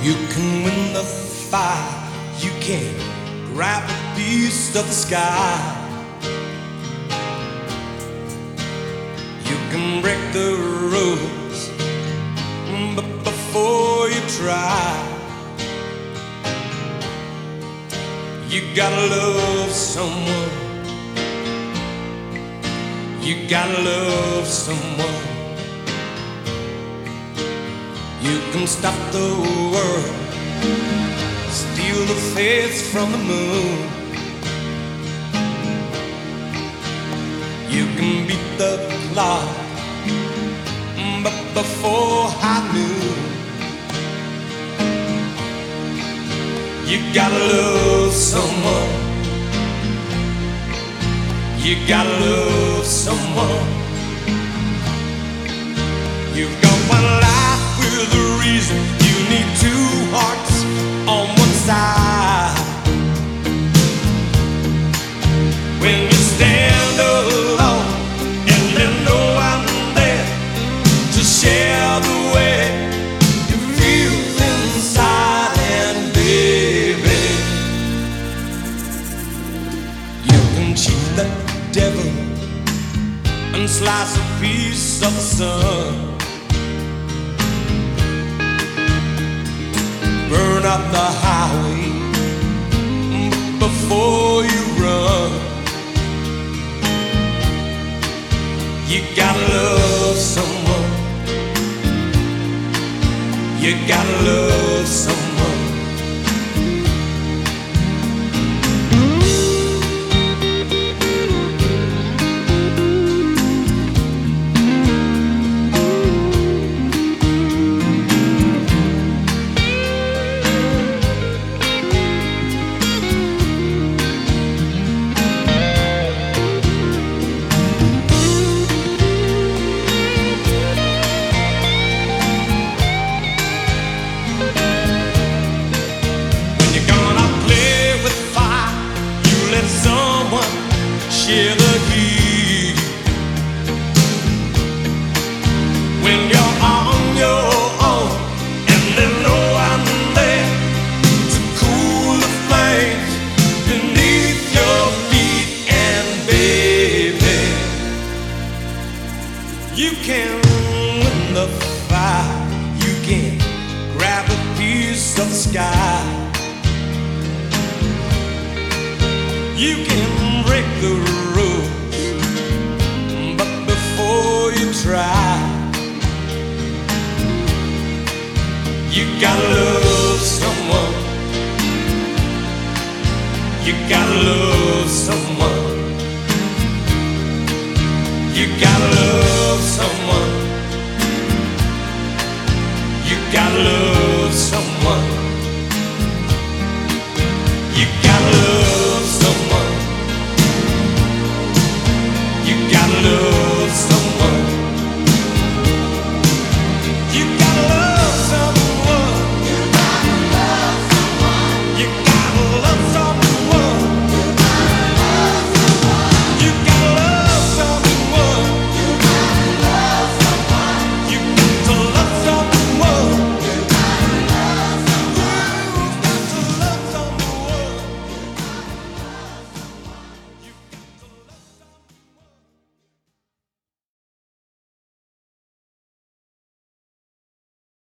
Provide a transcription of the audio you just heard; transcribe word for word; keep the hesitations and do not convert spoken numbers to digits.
You can win the fight, you can grab a piece of the sky. You can break the rules, but before you try, you gotta love someone. You gotta love someone. You can stop the world, steal the face from the moon. You can beat the clock, but before high noon, you gotta love someone. You gotta love someone. You've got one life with a reason. You need two hearts on one side. When you stand alone and there's no one there to share the way you feel inside, and baby, you can cheat the devil and slice a piece of the sun. Burn up the highway before you run. You gotta love someone. You gotta love someone. Share the heat. When you're on your own and there's no one there to cool the flames beneath your feet, and baby, you can win the fight. You can grab a piece of the sky. You can break the rules, but before you try, you gotta love someone. You gotta love someone. You gotta love